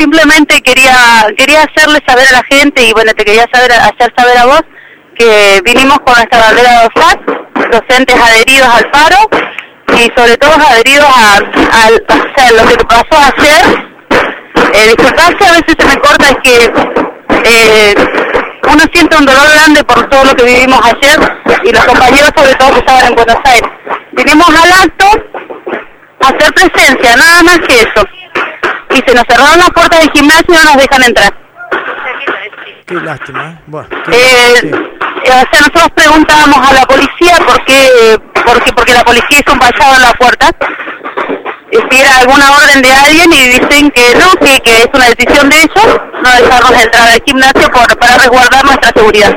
simplemente quería hacerle saber a la gente, y bueno, te quería hacer saber a vos, que vinimos con nuestra bandera de OSAT, docentes adheridos al paro, y sobre todo adheridos o sea, lo que pasó ayer. Disculpad que a veces se me corta, es que uno siente un dolor grande por todo lo que vivimos ayer, y los compañeros sobre todo que estaban en Buenos Aires. Vinimos al acto a hacer presencia, nada más que eso. Y se nos cerraron las puertas del gimnasio y no nos dejan entrar. Qué lástima, ¿eh? Bueno, sí. O sea, nosotros preguntábamos a la policía porque la policía hizo un vallado en la puerta, si era alguna orden de alguien, y dicen que no, que es una decisión de ellos no dejarnos entrar al gimnasio para resguardar nuestra seguridad.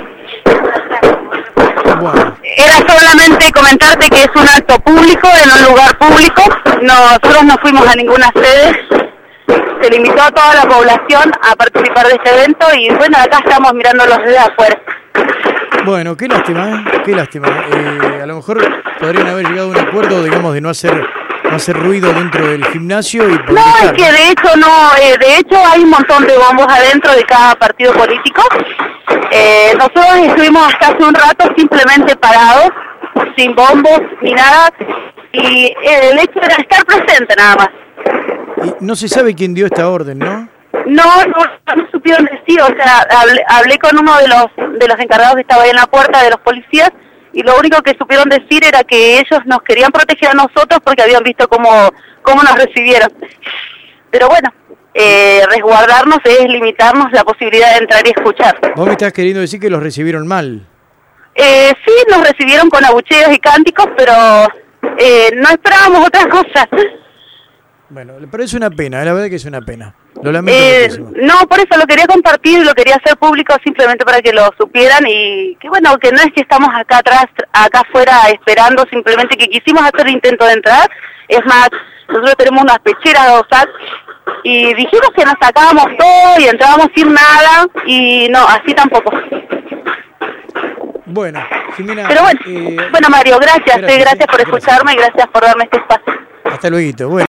Bueno. Era solamente comentarte que es un acto público, en un lugar público. Nosotros no fuimos a ninguna sede, se limitó a toda la población a participar de este evento, y bueno, acá estamos mirándolos desde afuera. Bueno, qué lástima, ¿eh? Qué lástima. A lo mejor podrían haber llegado a un acuerdo, digamos, de no hacer ruido dentro del gimnasio. Y no, es que de hecho hay un montón de bombos adentro de cada partido político. Nosotros estuvimos hasta hace un rato simplemente parados, sin bombos ni nada, y el hecho era estar presente nada más. Y no se sabe quién dio esta orden, ¿no? No supieron decir, o sea, hablé con uno de los encargados que estaba ahí en la puerta, de los policías, y lo único que supieron decir era que ellos nos querían proteger a nosotros porque habían visto cómo nos recibieron. Pero bueno, resguardarnos es limitarnos la posibilidad de entrar y escuchar. ¿Vos me estás queriendo decir que los recibieron mal? Sí, nos recibieron con abucheos y cánticos, pero no esperábamos otra cosa. Bueno, pero es una pena, la verdad que es una pena. Lo lamento muchísimo. No, por eso lo quería compartir, lo quería hacer público simplemente para que lo supieran, y que bueno, que no es que estamos acá atrás, acá afuera esperando, simplemente que quisimos hacer el intento de entrar. Es más, nosotros tenemos unas pecheras de OSAT y dijimos que nos sacábamos todo y entrábamos sin nada, y no, así tampoco. Bueno, Jimena... Pero bueno, Mario, gracias por escucharme y gracias por darme este espacio. Hasta luego. Bueno.